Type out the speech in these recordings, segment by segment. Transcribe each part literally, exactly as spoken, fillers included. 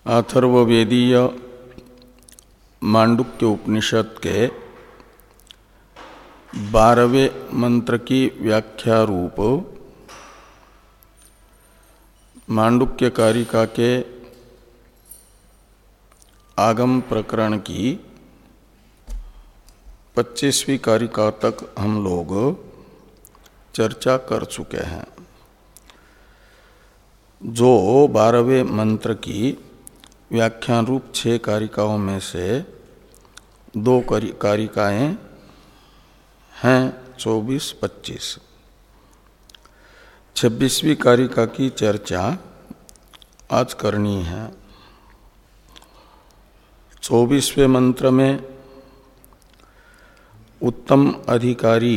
अथर्ववेदीय मांडुक्य उपनिषद के बारहवें मंत्र की व्याख्या रूप मांडुक्य कारिका के आगम प्रकरण की पच्चीसवीं कारिका तक हम लोग चर्चा कर चुके हैं। जो बारहवें मंत्र की व्याख्यान रूप छह कारिकाओं में से दो कारिकाएं हैं चौबीस पच्चीस। छब्बीसवीं कारिका की चर्चा आज करनी है। चौबीसवें मंत्र में उत्तम अधिकारी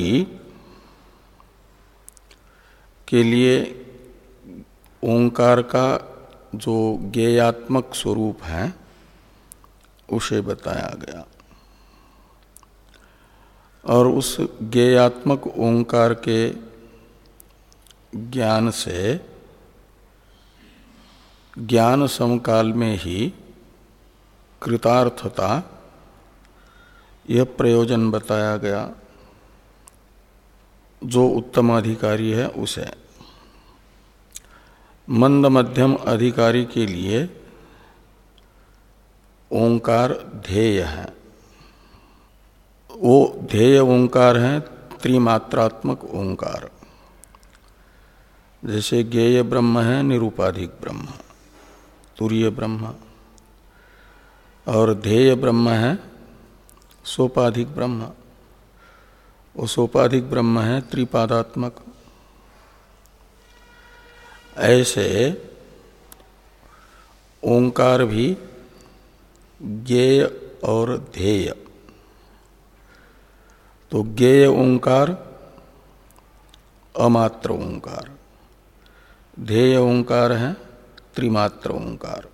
के लिए ओंकार का जो ज्ञेयात्मक स्वरूप है उसे बताया गया और उस ज्ञेयात्मक ओंकार के ज्ञान से ज्ञान समकाल में ही कृतार्थता यह प्रयोजन बताया गया जो उत्तम अधिकारी है उसे। मंद मध्यम अधिकारी के लिए ओंकार ध्येय है। वो ध्येय ओंकार है त्रिमात्रात्मक ओंकार। जैसे ज्ञेय ब्रह्म है निरूपाधिक ब्रह्म तुरीय ब्रह्म, और ध्येय ब्रह्म है सोपाधिक ब्रह्म। वो सोपाधिक ब्रह्म है त्रिपादात्मक। ऐसे ओंकार भी ज्ञेय और ध्येय। तो ज्ञेय ओंकार अमात्र ओंकार, ध्येय ओंकार है त्रिमात्र ओंकार।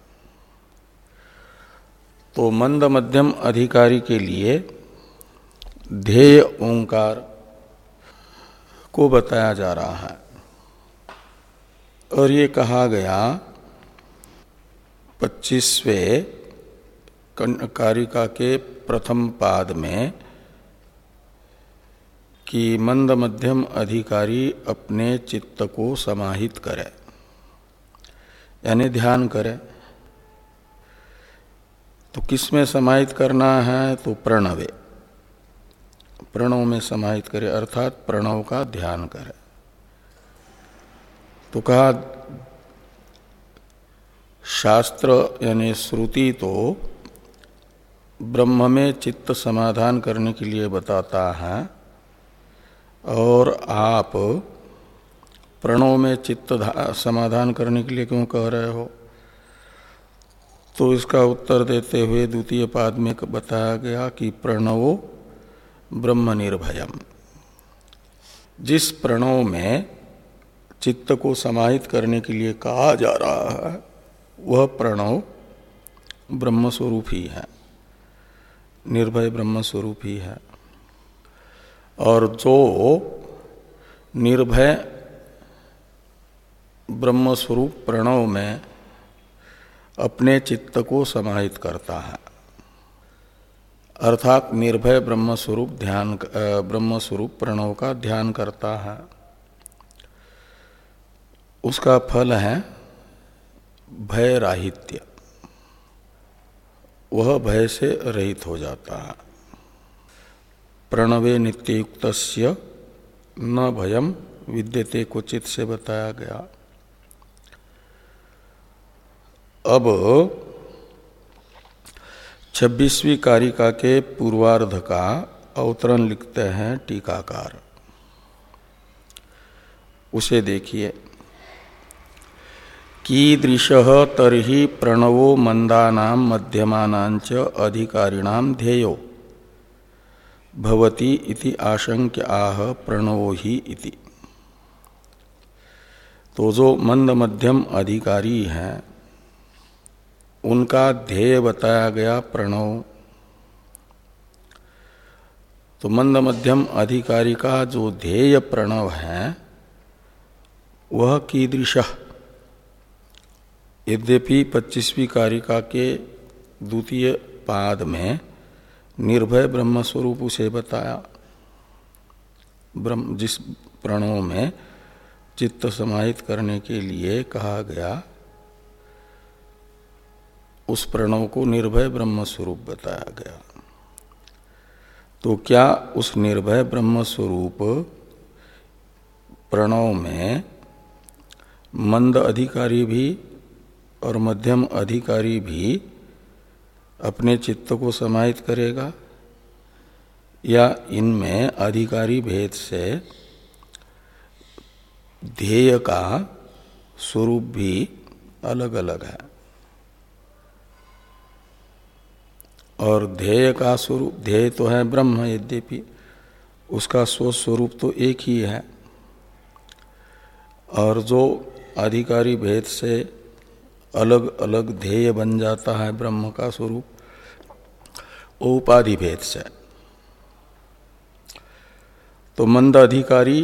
तो मंद मध्यम अधिकारी के लिए ध्येय ओंकार को बताया जा रहा है। और ये कहा गया पच्चीसवें कारिका के प्रथम पाद में कि मंद मध्यम अधिकारी अपने चित्त को समाहित करे, यानी ध्यान करे। तो किस में समाहित करना है? तो प्रणवे, प्रणव में समाहित करे, अर्थात प्रणव का ध्यान करे। तो कहा शास्त्र यानी श्रुति तो ब्रह्म में चित्त समाधान करने के लिए बताता है, और आप प्रणव में चित्त समाधान करने के लिए क्यों कह रहे हो? तो इसका उत्तर देते हुए द्वितीय पाद में बताया गया कि प्रणवो ब्रह्म निर्भयम। जिस प्रणव में चित्त को समाहित करने के लिए कहा जा रहा है वह प्रणव ब्रह्म स्वरूप ही है, निर्भय ब्रह्म स्वरूप ही है। और जो निर्भय ब्रह्म स्वरूप प्रणव में अपने चित्त को समाहित करता है, अर्थात निर्भय ब्रह्म स्वरूप ध्यान ब्रह्म स्वरूप प्रणव का ध्यान करता है, उसका फल है भय राहित्य। वह भय से रहित हो जाता है। प्रणवे नित्ययुक्तस्य न भयम विद्यते क्वचित से बताया गया। अब छब्बीसवीं कारिका के पूर्वार्ध का अवतरण लिखते हैं टीकाकार। उसे देखिए। कीदृशः तर्हि प्रणवो मंदानां मध्यमानांच अधिकारिणां ध्येयो भवति इति आशंक्य आह प्रणवो ही इति। तो जो मंद मध्यम अधिकारी हैं उनका ध्येय बताया गया प्रणव। तो मंद मध्यम अधिकारी का जो ध्येय प्रणव है वह कीदृशः यद्यपि पच्चीसवीं कारिका के द्वितीय पाद में निर्भय ब्रह्म स्वरूप उसे बताया, ब्रह्म जिस प्रणव में चित्त समाहित करने के लिए कहा गया उस प्रणव को निर्भय ब्रह्म स्वरूप बताया गया। तो क्या उस निर्भय ब्रह्म स्वरूप प्रणव में मंद अधिकारी भी और मध्यम अधिकारी भी अपने चित्त को समाहित करेगा, या इनमें अधिकारी भेद से ध्येय का स्वरूप भी अलग अलग है? और ध्येय का स्वरूप, ध्येय तो है ब्रह्म, यद्यपि उसका स्वस्वरूप तो एक ही है, और जो अधिकारी भेद से अलग अलग ध्येय बन जाता है ब्रह्म का स्वरूप, वो उपाधि भेद से। तो मंद अधिकारी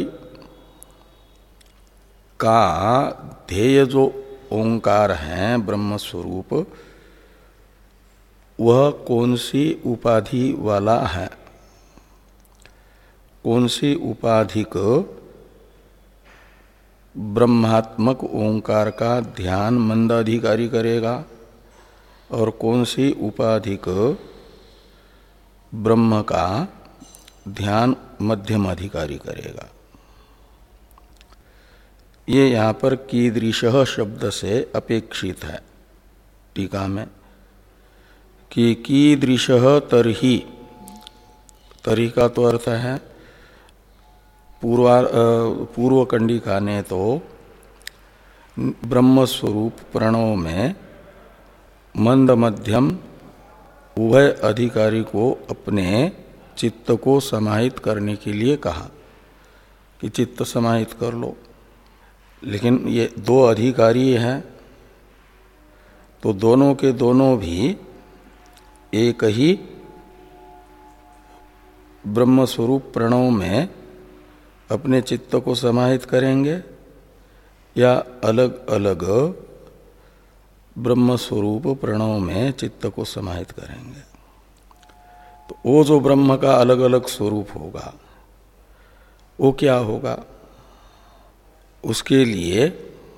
का ध्येय जो ओंकार है ब्रह्म स्वरूप, वह कौन सी उपाधि वाला है? कौन सी उपाधि को ब्रह्मात्मक ओंकार का ध्यान मंद अधिकारी करेगा, और कौन सी उपाधि को ब्रह्म का ध्यान मध्यम अधिकारी करेगा? ये यहाँ पर कीदृशः शब्द से अपेक्षित है टीका में, कि कीदृशः तरहि, तरहि का तो अर्थ है पूर्वा पूर्व कंडिका ने तो ब्रह्म स्वरूप प्रणव में मंद मध्यम उभय अधिकारी को अपने चित्त को समाहित करने के लिए कहा कि चित्त समाहित कर लो। लेकिन ये दो अधिकारी हैं, तो दोनों के दोनों भी एक ही ब्रह्म स्वरूप प्रणव में अपने चित्त को समाहित करेंगे, या अलग अलग ब्रह्म स्वरूप प्रणव में चित्त को समाहित करेंगे? तो वो जो ब्रह्म का अलग अलग स्वरूप होगा वो क्या होगा? उसके लिए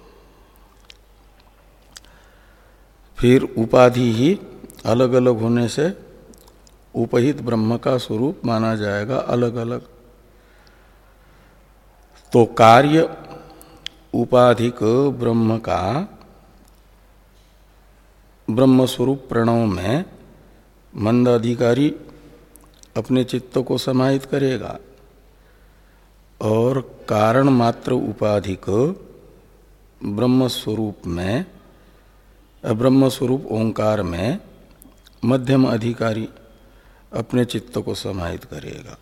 फिर उपाधि ही अलग अलग होने से उपहित ब्रह्म का स्वरूप माना जाएगा अलग अलग। तो कार्य उपाधिक ब्रह्म का ब्रह्म स्वरूप प्रणव में मंद अधिकारी अपने चित्त को समाहित करेगा, और कारण मात्र उपाधिक ब्रह्म स्वरूप में ब्रह्म स्वरूप ओंकार में मध्यम अधिकारी अपने चित्त को समाहित करेगा।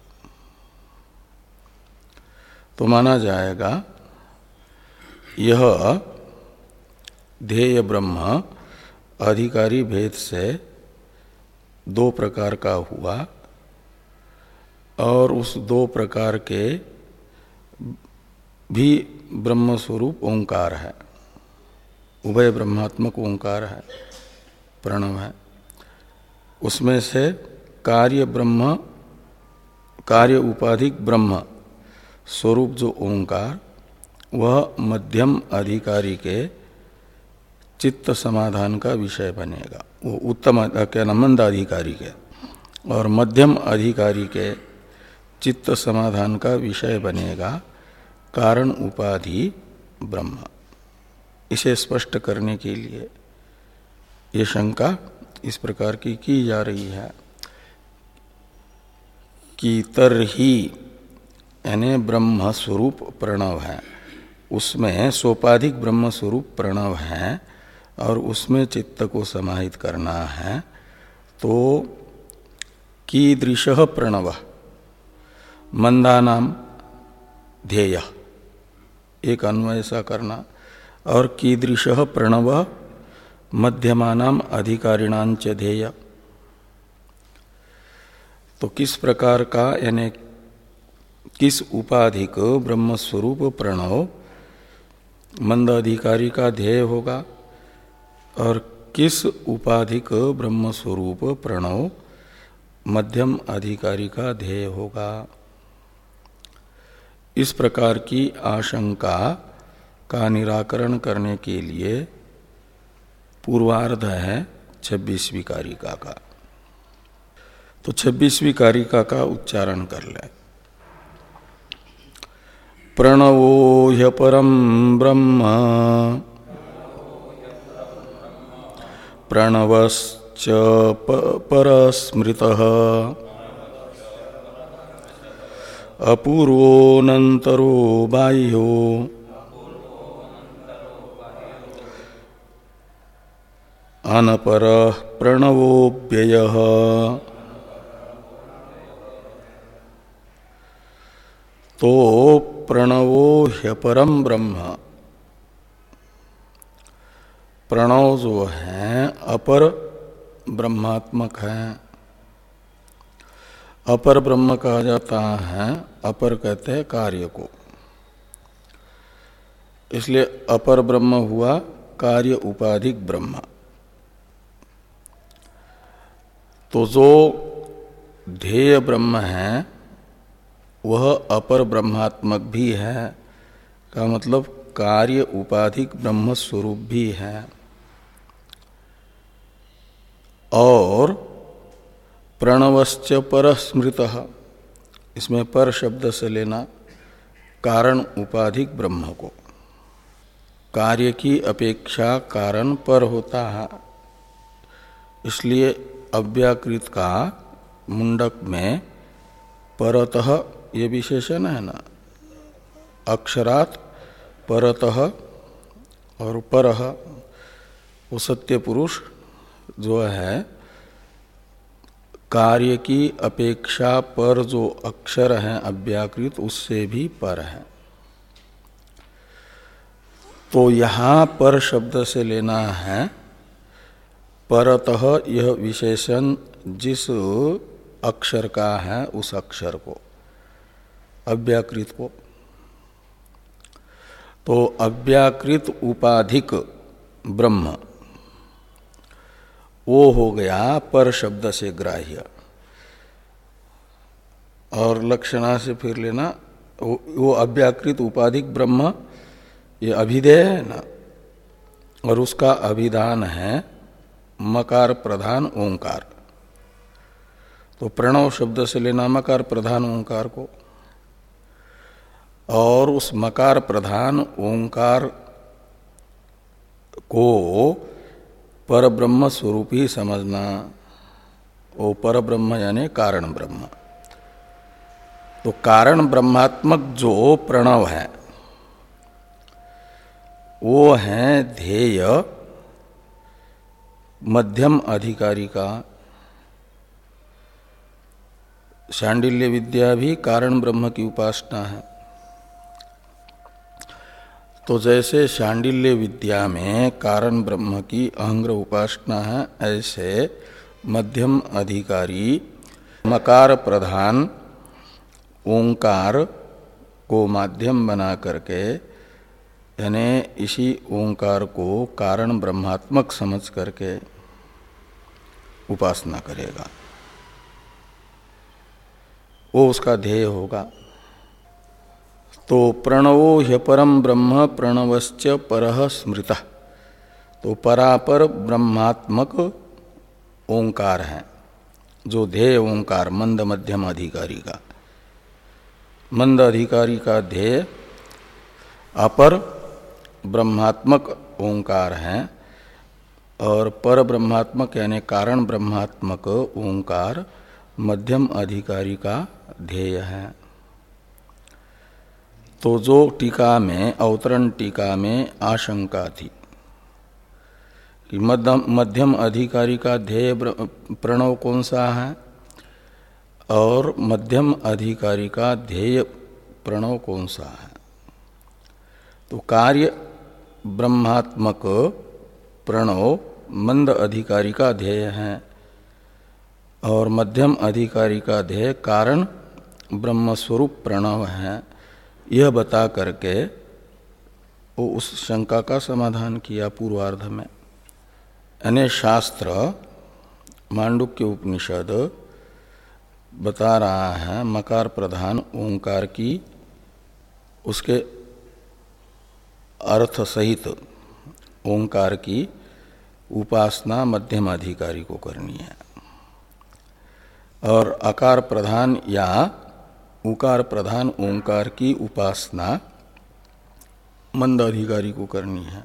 तो माना जाएगा यह ध्येय ब्रह्म अधिकारी भेद से दो प्रकार का हुआ, और उस दो प्रकार के भी ब्रह्म स्वरूप ओंकार है, उभय ब्रह्मात्मक ओंकार है, प्रणव है। उसमें से कार्य ब्रह्म, कार्य उपाधिक ब्रह्म स्वरूप जो ओंकार, वह मध्यम अधिकारी के चित्त समाधान का विषय बनेगा। वो उत्तम क्या नाम मंद अधिकारी के और मध्यम अधिकारी के चित्त समाधान का विषय बनेगा कारण उपाधि ब्रह्म। इसे स्पष्ट करने के लिए ये शंका इस प्रकार की की जा रही है कि तरही यानी ब्रह्म स्वरूप प्रणव है, उसमें सोपाधिक ब्रह्म स्वरूप प्रणव है और उसमें चित्त को समाहित करना है, तो कीदृशः प्रणव मंदानाम ध्येय, एक अन्वय ऐसा करना, और कीदृशः प्रणव मध्यमानाम अधिकारिणांच ध्येय। तो किस प्रकार का यानी किस उपाधि को ब्रह्म स्वरूप प्रणव मंद अधिकारी का ध्येय होगा, और किस उपाधिक ब्रह्म स्वरूप प्रणव मध्यम अधिकारी का ध्येय होगा। इस प्रकार की आशंका का निराकरण करने के लिए पूर्वार्ध है छब्बीसवीं कारिका का। तो छब्बीसवीं कारिका का उच्चारण कर लें। प्रणवो ह्यपरं ब्रह्म प्रणवश्च परस्मृतः अपूर्वोऽनन्तरो बाह्यो अनपरः प्रणवोऽव्ययः। तो प्रणवो ह्यपरम ब्रह्म, प्रणव जो है अपर ब्रह्मात्मक है। अपर ब्रह्म कहा जाता है, अपर कहते हैं कार्य को, इसलिए अपर ब्रह्म हुआ कार्य उपाधिक ब्रह्म। तो जो ध्येय ब्रह्म है वह अपर ब्रह्मात्मक भी है, का मतलब कार्य उपाधिक ब्रह्म स्वरूप भी है। और प्रणवश्च परस्मृतः, इसमें पर शब्द से लेना कारण उपाधिक ब्रह्म को। कार्य की अपेक्षा कारण पर होता है, इसलिए अव्याकृत का मुंडक में परतः ये विशेषण है ना, अक्षरात परतः और परः, वो सत्य पुरुष जो है कार्य की अपेक्षा पर जो अक्षर है अव्याकृत उससे भी पर है। तो यहाँ पर शब्द से लेना है परतः, यह विशेषण जिस अक्षर का है उस अक्षर को, अव्याकृत को। तो अव्याकृत उपाधिक ब्रह्म वो हो गया पर शब्द से ग्राह्य। और लक्षणा से फिर लेना वो अव्याकृत उपाधिक ब्रह्म, ये अभिधेय है ना, और उसका अभिधान है मकार प्रधान ओंकार। तो प्रणव शब्द से लेना मकार प्रधान ओंकार को, और उस मकार प्रधान ओंकार को पर ब्रह्म स्वरूप ही समझना। वो पर ब्रह्म यानी कारण ब्रह्म। तो कारण ब्रह्मात्मक जो प्रणव है वो है ध्येय मध्यम अधिकारी का। शांडिल्य विद्या भी कारण ब्रह्म की उपासना है। तो जैसे शांडिल्य विद्या में कारण ब्रह्म की अहंग्र उपासना है, ऐसे मध्यम अधिकारी मकार प्रधान ओंकार को माध्यम बना करके, यानी इसी ओंकार को कारण ब्रह्मात्मक समझ करके उपासना करेगा, वो उसका ध्येय होगा। तो प्रणवो ह्यपरम ब्रह्म प्रणवश्च परः स्मृतः। तो परापर ब्रह्मात्मक ओंकार है जो ध्येय ओंकार मंद मध्यम अधिकारी का। मंद अधिकारी का ध्येय अपर ब्रह्मात्मक ओंकार है, और पर ब्रह्मात्मक यानी कारण ब्रह्मात्मक ओंकार मध्यम अधिकारी का ध्येय है। तो जो टीका में अवतरण टीका में आशंका थी कि मध्यम मध्यम अधिकारी का ध्येय प्रणव कौन सा है और मध्यम अधिकारी का ध्येय प्रणव कौन सा है, तो कार्य ब्रह्मात्मक प्रणव मंद अधिकारी का ध्येय है और मध्यम अधिकारी का ध्येय कारण ब्रह्म स्वरूप प्रणव है। यह बता करके वो उस शंका का समाधान किया पूर्वार्ध में। यानी शास्त्र मांडुक्य उपनिषद बता रहा है मकार प्रधान ओंकार की उसके अर्थ सहित ओंकार की उपासना मध्यम अधिकारी को करनी है और अकार प्रधान या उकार प्रधान ओंकार की उपासना मंद अधिकारी को करनी है।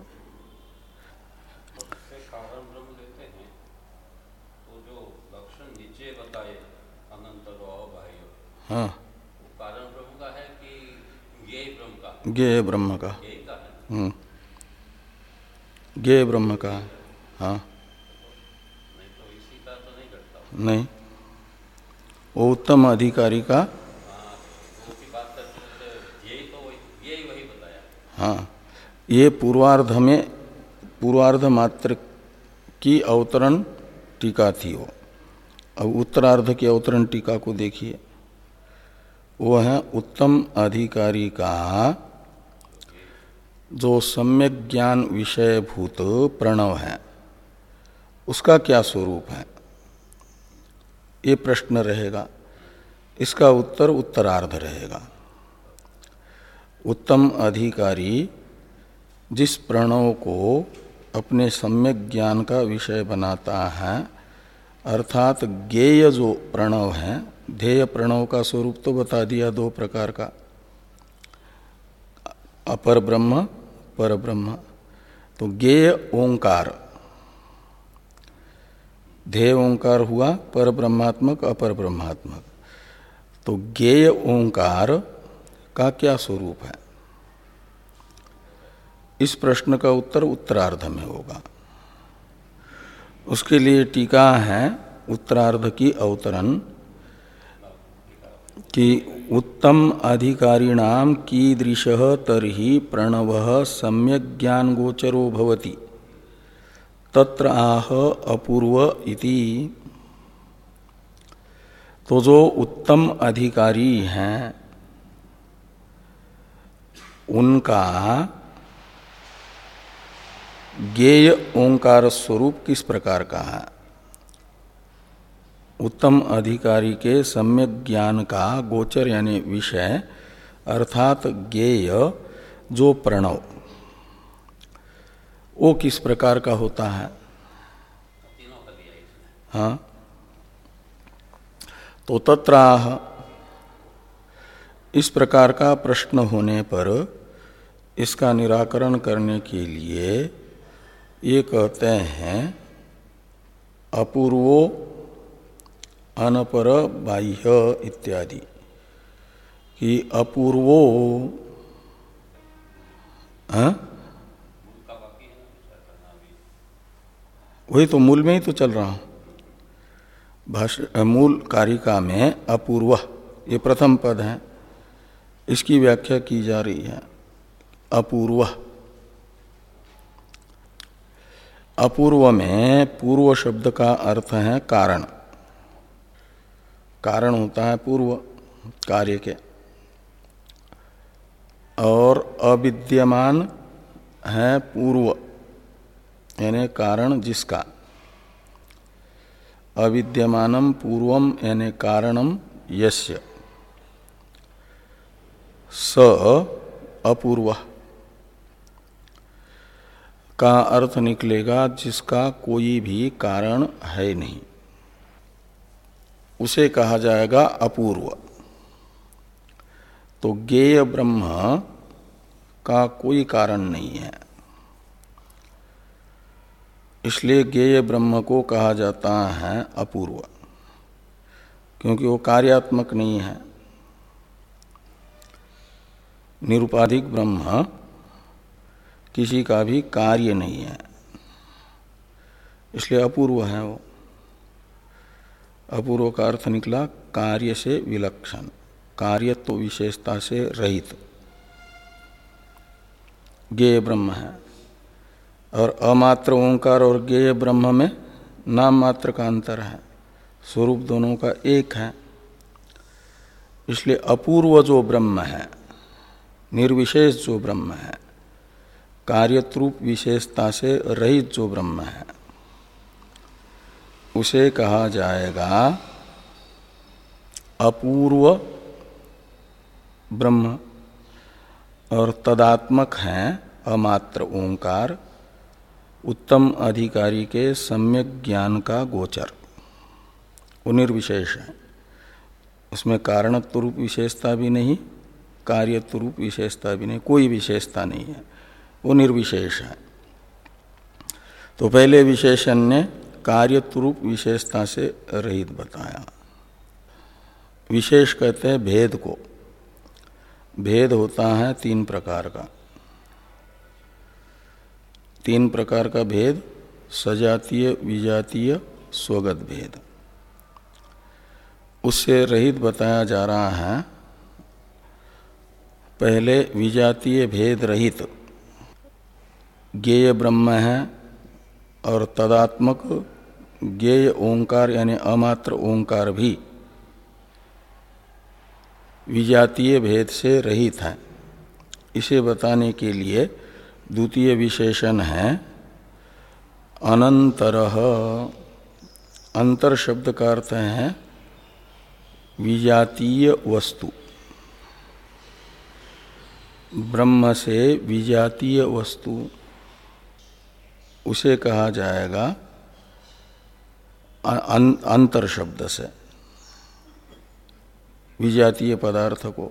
कारण ब्रह्म लेते हैं तो जो लक्षण नीचे बताए अनंत बाह्य, हाँ, कारण ब्रह्म का है कि ज्ञेय ब्रह्म का? ज्ञेय ब्रह्म का, ज्ञेय का है। हम्म, ज्ञेय ब्रह्म का, हाँ। नहीं तो इसी का तो नहीं घटता। नहीं, वो उत्तम अधिकारी का, हाँ, वो की बात करते ज्ञेय तो वही ज्ञेय वही बताया। हाँ, ये पूर्वार्ध में पूर्वार्ध मात्र की अवतरण टीका थी वो। अब उत्तरार्ध की अवतरण टीका को देखिए, वो है उत्तम अधिकारी का जो सम्यक ज्ञान विषयभूत प्रणव है उसका क्या स्वरूप है, ये प्रश्न रहेगा। इसका उत्तर उत्तरार्ध रहेगा। उत्तम अधिकारी जिस प्रणव को अपने सम्यक ज्ञान का विषय बनाता है, अर्थात ज्ञेय जो प्रणव है, ध्येय प्रणव का स्वरूप तो बता दिया दो प्रकार का, अपर ब्रह्म पर ब्रह्म। तो ज्ञेय ओंकार, ध्येय ओंकार हुआ पर ब्रह्मात्मक अपर ब्रह्मात्मक। तो ज्ञेय ओंकार का क्या स्वरूप है, इस प्रश्न का उत्तर उत्तरार्ध में होगा। उसके लिए टीका है उत्तरार्ध की अवतरण कि उत्तम अधिकारिणाम कीदृशः तर्हि प्रणवः सम्यक् ज्ञान गोचरो भवति तत्र आह अपूर्व इति। तो जो उत्तम अधिकारी हैं उनका ज्ञेय ओंकार स्वरूप किस प्रकार का है, उत्तम अधिकारी के सम्यक ज्ञान का गोचर यानी विषय अर्थात ज्ञेय जो प्रणव वो किस प्रकार का होता है। हाँ, तो तत्राह इस प्रकार का प्रश्न होने पर इसका निराकरण करने के लिए ये कहते हैं अपूर्वो अनपर बाह्य इत्यादि कि अपूर्वो, हाँ, वही तो मूल में ही तो चल रहा हूं। भाष्य मूल कारिका में अपूर्व ये प्रथम पद है, इसकी व्याख्या की जा रही है। अपूर्व, अपूर्व में पूर्व शब्द का अर्थ है कारण। कारण होता है पूर्व कार्य के, और अविद्यमान है पूर्व यानी कारण जिसका। अविद्यमानम पूर्वम यानी कारणम यस्य स अपूर्व का अर्थ निकलेगा जिसका कोई भी कारण है नहीं, उसे कहा जाएगा अपूर्व। तो ज्ञेय ब्रह्म का कोई कारण नहीं है, इसलिए ज्ञेय ब्रह्म को कहा जाता है अपूर्व, क्योंकि वो कार्यात्मक नहीं है। निरुपाधिक ब्रह्म किसी का भी कार्य नहीं है, इसलिए अपूर्व है वो। अपूर्व का अर्थ निकला कार्य से विलक्षण, कार्यत्व विशेषता से रहित ज्ञेय ब्रह्म है। और अमात्र ओंकार और ज्ञेय ब्रह्म में नाम मात्र का अंतर है, स्वरूप दोनों का एक है। इसलिए अपूर्व जो ब्रह्म है, निर्विशेष जो ब्रह्म है, कार्यत्रूप विशेषता से रहित जो ब्रह्म है, उसे कहा जाएगा अपूर्व ब्रह्म, और तदात्मक हैं अमात्र ओंकार उत्तम अधिकारी के सम्यक ज्ञान का गोचर। वो निर्विशेष है, उसमें कारणत्व रूप विशेषता भी नहीं, कार्यत्व रूप विशेषता भी नहीं, कोई विशेषता नहीं है, वो निर्विशेष है। तो पहले विशेषण ने कार्यत्व रूप विशेषता से रहित बताया। विशेष कहते हैं भेद को। भेद होता है तीन प्रकार का। तीन प्रकार का भेद, सजातीय, विजातीय, स्वगत भेद, उससे रहित बताया जा रहा है। पहले विजातीय भेद रहित ज्ञेय ब्रह्म है और तदात्मक ज्ञेय ओंकार यानी अमात्र ओंकार भी विजातीय भेद से रहित है। इसे बताने के लिए द्वितीय विशेषण है अनंतरः। अंतर शब्द का अर्थ है विजातीय वस्तु। ब्रह्म से विजातीय वस्तु उसे कहा जाएगा अंतर शब्द से विजातीय पदार्थ को।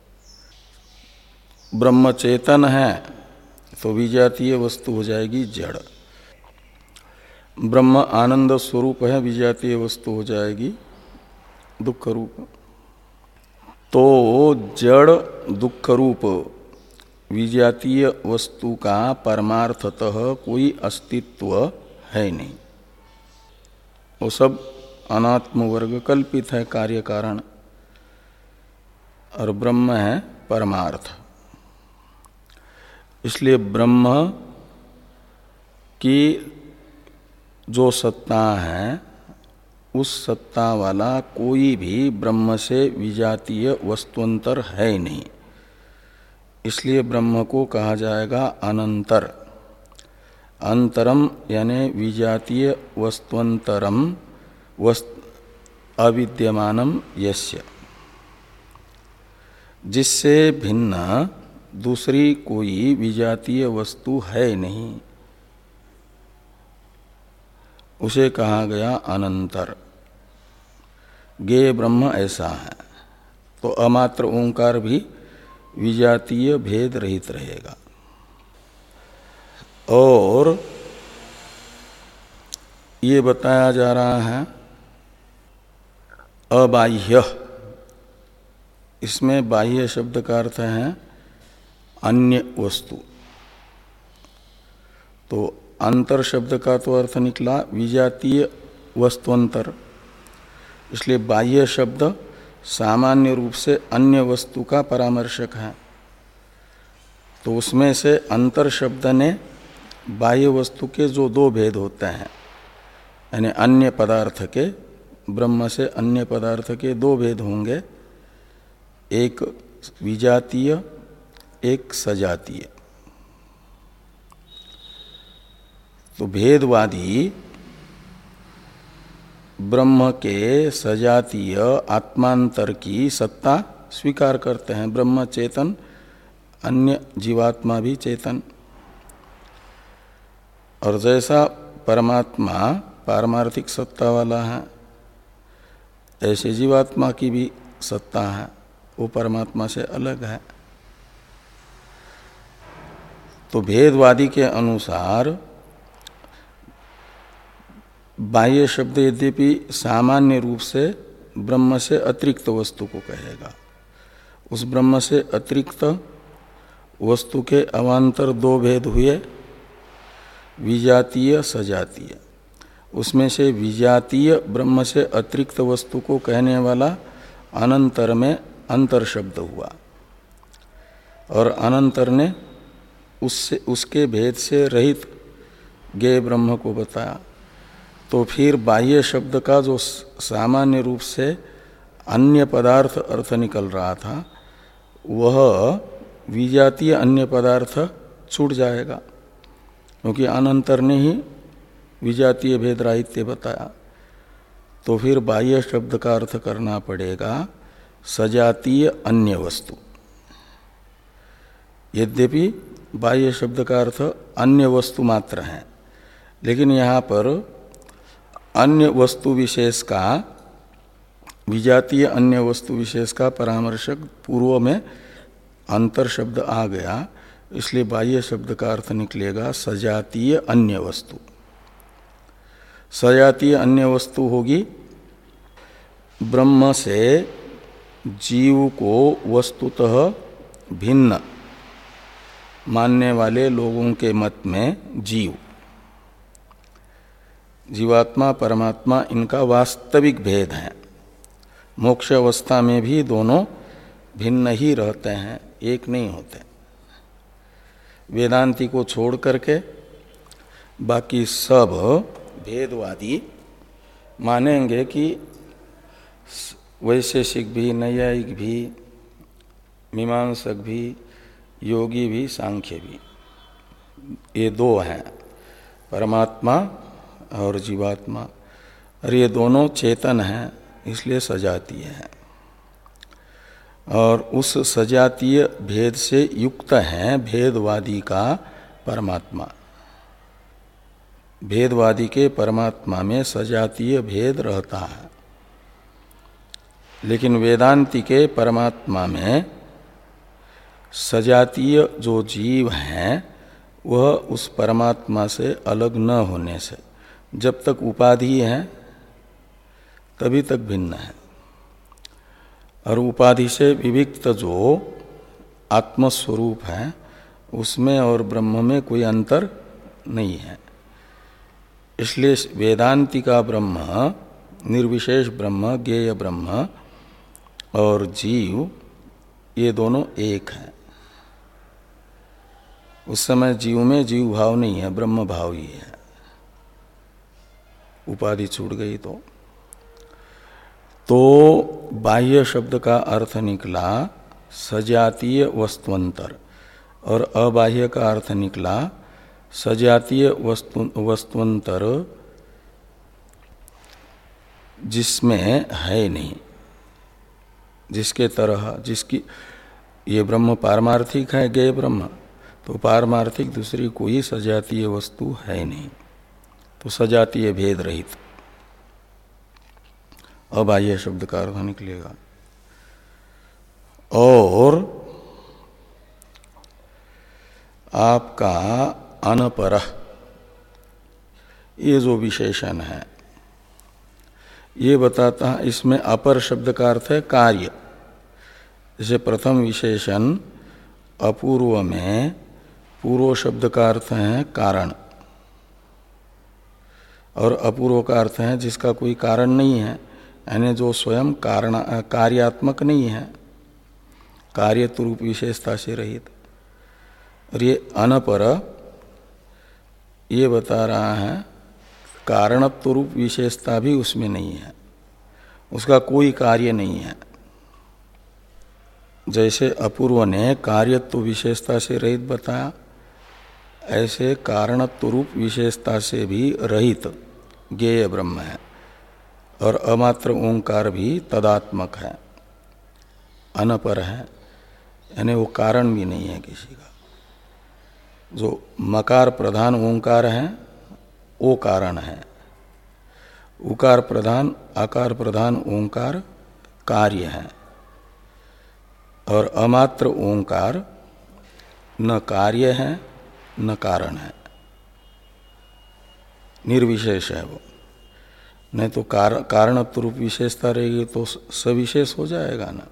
ब्रह्म चेतन है तो विजातीय वस्तु हो जाएगी जड़। ब्रह्म आनंद स्वरूप है, विजातीय वस्तु हो जाएगी दुख रूप। तो जड़ दुख रूप विजातीय वस्तु का परमार्थतः कोई अस्तित्व है नहीं, वो सब अनात्म वर्ग कल्पित है कार्य कारण, और ब्रह्म है परमार्थ। इसलिए ब्रह्म की जो सत्ता है उस सत्ता वाला कोई भी ब्रह्म से विजातीय वस्तुअंतर है नहीं। इसलिए ब्रह्म को कहा जाएगा अनंतर। अंतरम यानी विजातीय वस्तुअंतरम वस्त अविद्यमानम यस्य, जिससे भिन्न दूसरी कोई विजातीय वस्तु है नहीं, उसे कहा गया अनंतर। ज्ञेय ब्रह्म ऐसा है। तो अमात्र ओंकार भी विजातीय भेद रहित रहेगा। और ये बताया जा रहा है अबाह्य। इसमें बाह्य शब्द का अर्थ है अन्य वस्तु। तो अंतर शब्द का तो अर्थ निकला विजातीय वस्तुअंतर। इसलिए बाह्य शब्द सामान्य रूप से अन्य वस्तु का परामर्शक है। तो उसमें से अंतर शब्द ने बाह्य वस्तु के जो दो भेद होते हैं, यानी अन्य पदार्थ के, ब्रह्म से अन्य पदार्थ के दो भेद होंगे, एक विजातीय एक सजातीय। तो भेदवादी ब्रह्म के सजातीय आत्मांतर की सत्ता स्वीकार करते हैं। ब्रह्म चेतन, अन्य जीवात्मा भी चेतन। और जैसा परमात्मा पारमार्थिक सत्ता वाला है, ऐसे जीवात्मा की भी सत्ता है, वो परमात्मा से अलग है। तो भेदवादी के अनुसार बाह्य शब्द यद्यपि सामान्य रूप से ब्रह्म से अतिरिक्त वस्तु को कहेगा, उस ब्रह्म से अतिरिक्त वस्तु के अवान्तर दो भेद हुए, विजातीय सजातीय। उसमें से विजातीय ब्रह्म से अतिरिक्त वस्तु को कहने वाला अनंतर में अंतर शब्द हुआ, और अनंतर ने उससे उसके भेद से रहित ज्ञेय ब्रह्म को बताया। तो फिर बाह्य शब्द का जो सामान्य रूप से अन्य पदार्थ अर्थ निकल रहा था, वह विजातीय अन्य पदार्थ छूट जाएगा, क्योंकि अनंतर ने ही विजातीय भेद राहित्य बताया। तो फिर बाह्य शब्द का अर्थ करना पड़ेगा सजातीय अन्य वस्तु। यद्यपि बाह्य शब्द का अर्थ अन्य वस्तु मात्र है, लेकिन यहाँ पर अन्य वस्तु विशेष का, विजातीय अन्य वस्तु विशेष का परामर्शक पूर्व में अंतर शब्द आ गया, इसलिए बाह्य शब्द का अर्थ निकलेगा सजातीय अन्य वस्तु। सजातीय अन्य वस्तु होगी ब्रह्म से जीव को वस्तुतः भिन्न मानने वाले लोगों के मत में जीव, जीवात्मा परमात्मा इनका वास्तविक भेद है। मोक्ष अवस्था में भी दोनों भिन्न ही रहते हैं, एक नहीं होते। वेदांती को छोड़ करके बाकी सब भेदवादी मानेंगे कि वैशेषिक भी, नैयायिक भी, मीमांसक भी, योगी भी, सांख्य भी, ये दो हैं, परमात्मा और जीवात्मा, और ये दोनों चेतन हैं, इसलिए सजातीय हैं। और उस सजातीय भेद से युक्त है भेदवादी का परमात्मा। भेदवादी के परमात्मा में सजातीय भेद रहता है, लेकिन वेदांती के परमात्मा में सजातीय जो जीव हैं वह उस परमात्मा से अलग न होने से, जब तक उपाधि है तभी तक भिन्न है। और उपाधि से विविक्त जो आत्मस्वरूप है उसमें और ब्रह्म में कोई अंतर नहीं है। इसलिए वेदांति का ब्रह्म, निर्विशेष ब्रह्म, ज्ञेय ब्रह्म और जीव, ये दोनों एक हैं। उस समय जीव में जीव भाव नहीं है, ब्रह्म भाव ही है। उपाधि छूट गई तो तो बाह्य शब्द का अर्थ निकला सजातीय वस्तुअंतर, और अबाह्य का अर्थ निकला सजातीय वस्तु वस्तुअंतर जिसमें है नहीं, जिसके तरह, जिसकी, ये ब्रह्म पारमार्थिक है, ज्ञेय ब्रह्म, तो पारमार्थिक दूसरी कोई सजातीय वस्तु है नहीं, तो सजातीय भेद रहित अबाह्य शब्द का अर्थ निकलेगा। और आपका अनपर, ये जो विशेषण है ये बताता है, इसमें अपर शब्द का अर्थ है कार्य। जैसे प्रथम विशेषण अपूर्व में पूर्व शब्द का अर्थ है कारण, और अपूर्व का अर्थ है जिसका कोई कारण नहीं है, यानी जो स्वयं कारण कार्यात्मक नहीं है, कार्यत्व रूप विशेषता से रहित। और ये अनपर ये बता रहा है कारणत्व रूप विशेषता भी उसमें नहीं है, उसका कोई कार्य नहीं है। जैसे अपूर्व ने कार्यत्व विशेषता से रहित बताया, ऐसे कारणत्व रूप विशेषता से भी रहित ज्ञेय ब्रह्म है। और अमात्र ओंकार भी तदात्मक है, अनपर है, यानी वो कारण भी नहीं है किसी का। जो मकार प्रधान ओंकार है वो कारण है, उकार प्रधान आकार प्रधान ओंकार कार्य है, और अमात्र ओंकार न कार्य है न कारण है, निर्विशेष है वो। नहीं तो कार, कारणत्व रूप विशेषता रहेगी तो सविशेष हो जाएगा ना।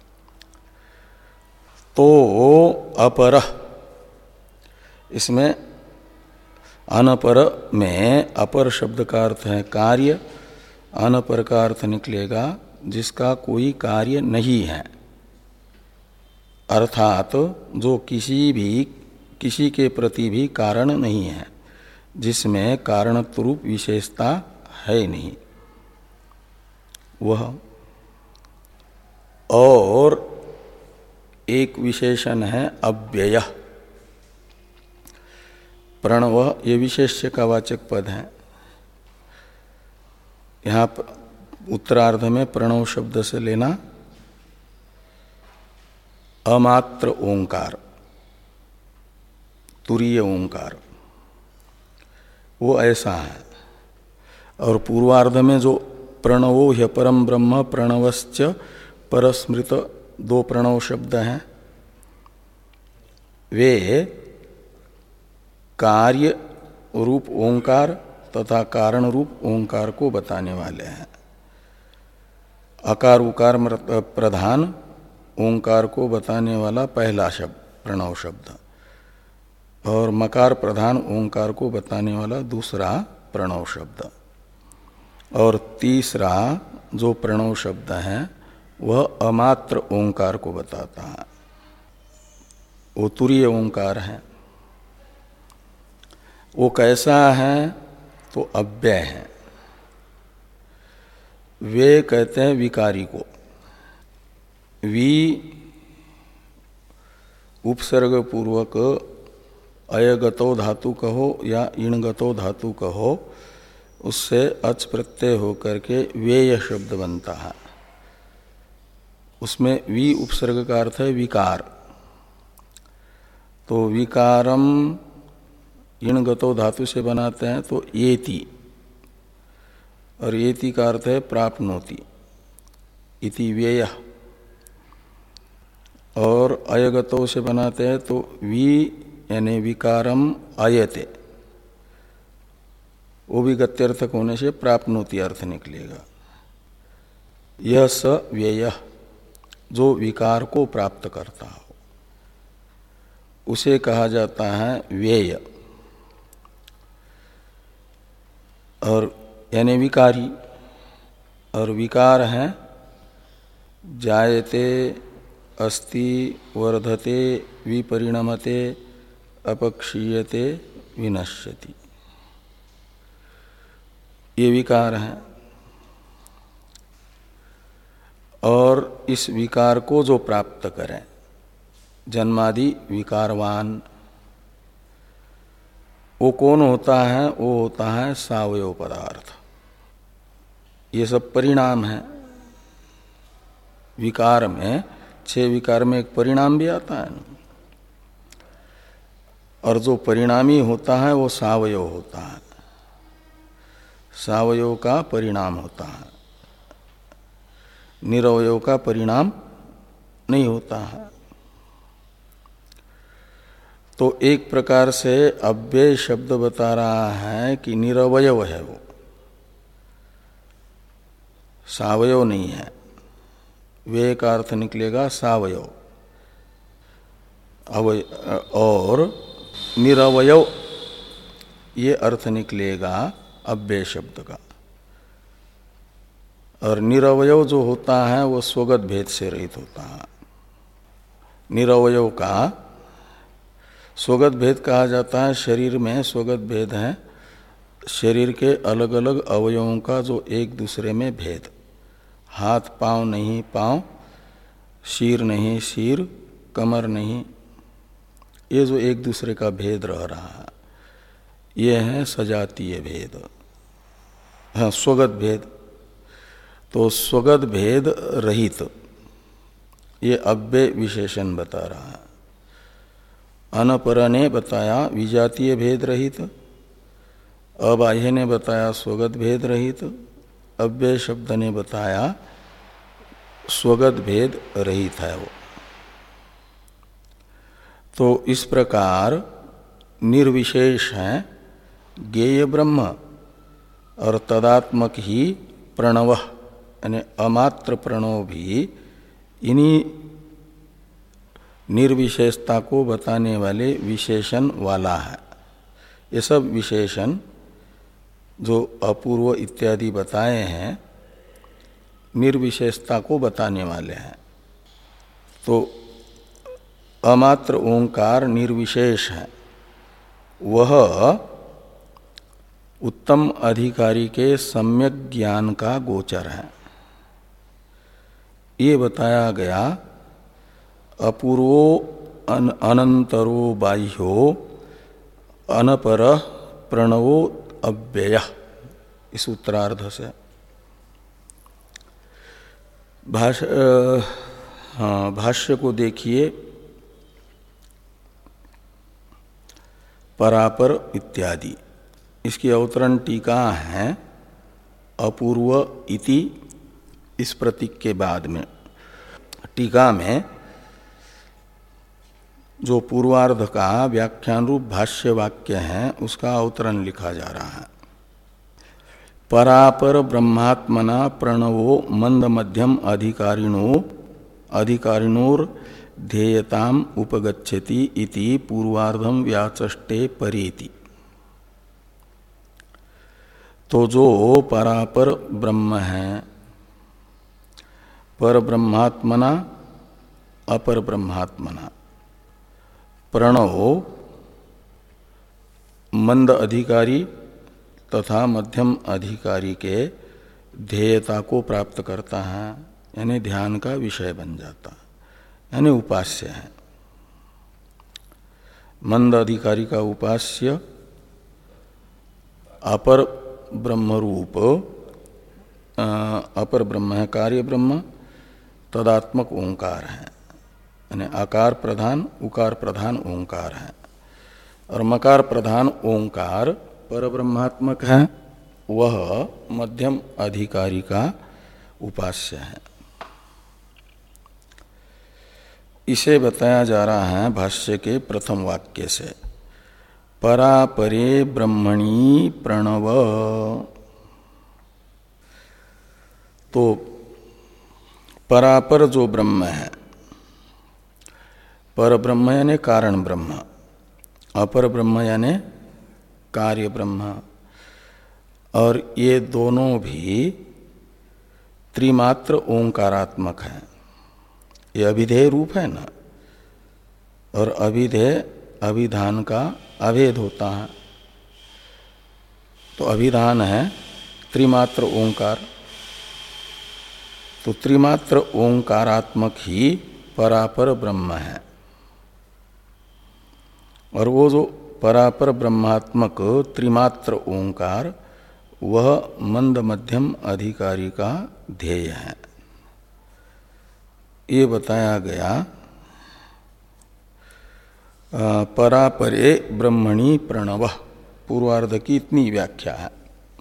तो अपर, इसमें अनपर में अपर शब्द का अर्थ है कार्य, अनपर का अर्थ निकलेगा जिसका कोई कार्य नहीं है, अर्थात जो किसी भी किसी के प्रति भी कारण नहीं है, जिसमें कारणत्व रूप विशेषता है नहीं वह। और एक विशेषण है अव्यय, प्रणव, ये विशेष्य का वाचक पद है। यहाँ उत्तरार्ध में प्रणव शब्द से लेना अमात्र ओंकार, तुरीय ओंकार, वो ऐसा है। और पूर्वार्ध में जो प्रणवो ह्य परम ब्रह्म प्रणवश्च परस्मृत दो प्रणव शब्द हैं, वे कार्य रूप ओंकार तथा कारण रूप ओंकार को बताने वाले हैं। अकार उकार प्रधान ओंकार को बताने वाला पहला शब्द प्रणव शब्द, और मकार प्रधान ओंकार को बताने वाला दूसरा प्रणव शब्द, और तीसरा जो प्रणव शब्द है वह अमात्र ओंकार को बताता है, वो तुरीय ओंकार है। वो कैसा है तो अव्यय है। वे कहते हैं विकारी को। वी उपसर्ग पूर्वक अयगतो धातु कहो या इणगतो धातु कहो, उससे अच प्रत्यय होकर के वेय शब्द बनता है। उसमें वी उपसर्ग का अर्थ है विकार। तो विकारम इणगतो धातु से बनाते हैं तो येति, और येति का अर्थ है प्राप्नोति, इति व्यय। और अयगतो से बनाते हैं तो वी यानी विकारम आयते, वो भी गत्यर्थक होने से प्राप्नोति अर्थ निकलेगा। यह स व्यय, जो विकार को प्राप्त करता हो उसे कहा जाता है व्यय। और यानी विकारी, और विकार है जायते अस्ति वर्धते विपरिणमते अपक्षीयते विनश्यति, ये विकार है। और इस विकार को जो प्राप्त करें, जन्मादि विकारवान, वो कौन होता है? वो होता है सावयव पदार्थ। ये सब परिणाम है। विकार में, छह विकार में एक परिणाम भी आता है ना, और जो परिणामी होता है वो सावयव होता है, सावयव का परिणाम होता है, निरवयव का परिणाम नहीं होता है। तो एक प्रकार से अव्यय शब्द बता रहा है कि निरवयव है, वो सावयव नहीं है। व्यय का अर्थ निकलेगा सावयव, अवय, और निरवयव ये अर्थ निकलेगा अव्यय शब्द का। और निरवयव जो होता है वो स्वगत भेद से रहित होता है। निरवयव का स्वगत भेद कहा जाता है। शरीर में स्वगत भेद है, शरीर के अलग अलग अवयवों का जो एक दूसरे में भेद। हाथ पांव नहीं पांव, सिर नहीं सिर, कमर नहीं, ये जो एक दूसरे का भेद रह रहा है, ये है सजातीय भेद, हाँ स्वगत भेद। तो स्वगत भेद रहित ये अव्यय विशेषण बता रहा है। अनपर ने बताया विजातीय भेद रहित, अबाह्य ने बताया स्वगत भेद रहित, अव्यय शब्द ने बताया स्वगत भेद रहित है वो। तो इस प्रकार निर्विशेष है ज्ञेय ब्रह्म, और तदात्मक ही प्रणव यानी अमात्र प्रणव भी इन्हीं निर्विशेषता को बताने वाले विशेषण वाला है। ये सब विशेषण जो अपूर्व इत्यादि बताए हैं निर्विशेषता को बताने वाले हैं। तो अमात्र ओंकार निर्विशेष है, वह उत्तम अधिकारी के सम्यक ज्ञान का गोचर है। ये बताया गया अपूर्वो अन, अनंतरो बाह्यो अनपर प्रणवो अव्यय, इस उत्तरार्ध से। भाष्य हाँ भाष्य को देखिए, परापर इत्यादि, इसकी अवतरण टीका है अपूर्व इति, इस प्रतीक के बाद में टीका में जो पूर्वार्ध का व्याख्यान रूप भाष्य वाक्य है उसका अवतरण लिखा जा रहा है। परापर ब्रह्मात्मना प्रणवो मंद मध्यम अधिकारिणो अधिकारिणोर ध्येयताम उपगच्छति इति पूर्वार्धम व्याचष्टे परेति। तो जो परापर ब्रह्म है, पर ब्रह्मात्मना अपर ब्रह्मात्मना प्रणव मंद अधिकारी तथा मध्यम अधिकारी के ध्येयता को प्राप्त करता है, यानी ध्यान का विषय बन जाता है, यानी उपास्य है। मंद अधिकारी का उपास्य अपर ब्रह्मरूप अपर ब्रह्म है, कार्य ब्रह्म तदात्मक ओंकार है, यानी आकार प्रधान उकार प्रधान ओंकार है। और मकार प्रधान ओंकार परब्रह्मात्मक है, वह मध्यम अधिकारी का उपास्य है। इसे बताया जा रहा है भाष्य के प्रथम वाक्य से, परापरे ब्रह्मणि प्रणव। तो परापर जो ब्रह्म है, पर ब्रह्म यानी कारण ब्रह्म, अपर ब्रह्म यानी कार्य ब्रह्म, और ये दोनों भी त्रिमात्र ओंकारात्मक है। ये अभिधेय रूप है ना, और अभिधेय अभिधान का अभेद होता है। तो अभिधान है त्रिमात्र ओंकार, तो त्रिमात्र ओंकारात्मक ही परापर ब्रह्म है। और वो जो परापर ब्रह्मात्मक त्रिमात्र ओंकार, वह मंद मध्यम अधिकारी का ध्येय है। ये बताया गया परापरे ब्रह्मणि प्रणव, पूर्वार्ध की इतनी व्याख्या है।